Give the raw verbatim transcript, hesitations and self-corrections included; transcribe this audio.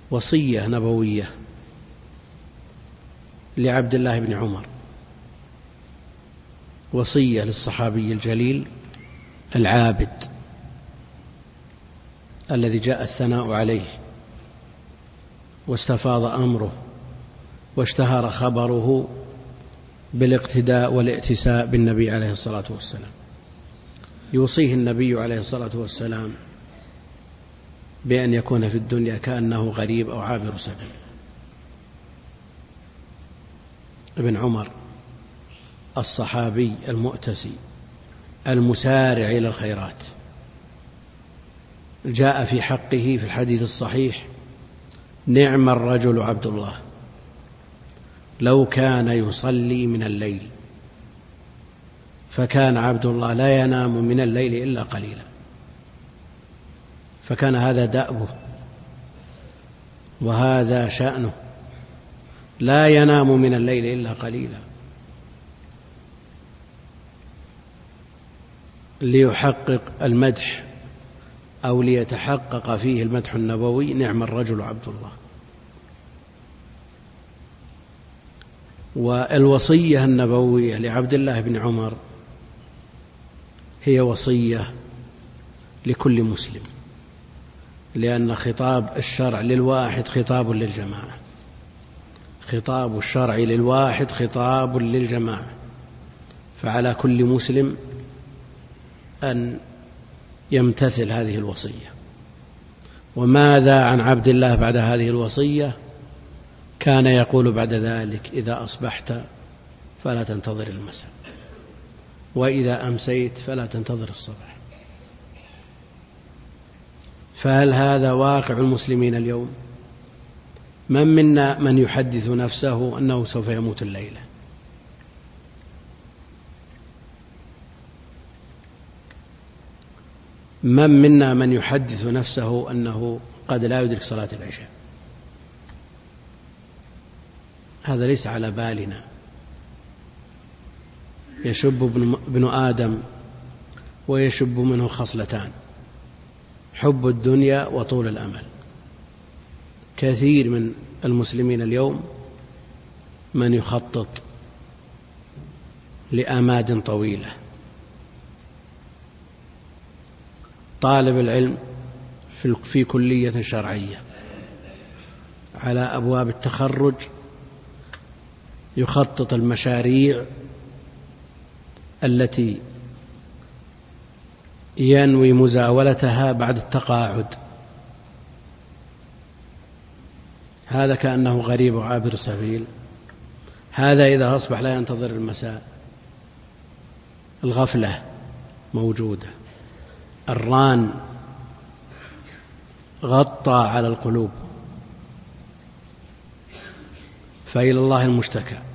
وصية نبوية لعبد الله بن عمر، وصية للصحابي الجليل العابد الذي جاء الثناء عليه واستفاض أمره واشتهر خبره بالاقتداء والائتساء بالنبي عليه الصلاة والسلام. يوصيه النبي عليه الصلاة والسلام بأن يكون في الدنيا كأنه غريب أو عابر سبيل. ابن عمر الصحابي المؤتسي المسارع إلى الخيرات، جاء في حقه في الحديث الصحيح: نعم الرجل عبد الله لو كان يصلي من الليل، فكان عبد الله لا ينام من الليل إلا قليلا، فكان هذا دأبه وهذا شأنه، لا ينام من الليل إلا قليلا، ليحقق المدح أو ليتحقق فيه المدح النبوي: نعم الرجل عبد الله. والوصية النبوية لعبد الله بن عمر هي وصية لكل مسلم، لأن خطاب الشرع للواحد خطاب للجماعة، خطاب الشرع للواحد خطاب للجماعة، فعلى كل مسلم أن يمتثل هذه الوصية. وماذا عن عبد الله بعد هذه الوصية؟ كان يقول بعد ذلك: إذا أصبحت فلا تنتظر المساء، وإذا أمسيت فلا تنتظر الصباح. فهل هذا واقع المسلمين اليوم؟ من منا من يحدث نفسه أنه سوف يموت الليلة؟ من منا من يحدث نفسه أنه قد لا يدرك صلاة العشاء؟ هذا ليس على بالنا. يشب ابن آدم ويشب منه خصلتان: حب الدنيا وطول الأمل. كثير من المسلمين اليوم من يخطط لآماد طويلة. طالب العلم في كلية شرعية على أبواب التخرج يخطط المشاريع التي ينوي مزاولتها بعد التقاعد. هذا كأنه غريب وعابر سبيل. هذا إذا أصبح لا ينتظر المساء. الغفلة موجودة، الران غطى على القلوب، فإلى الله المشتكى.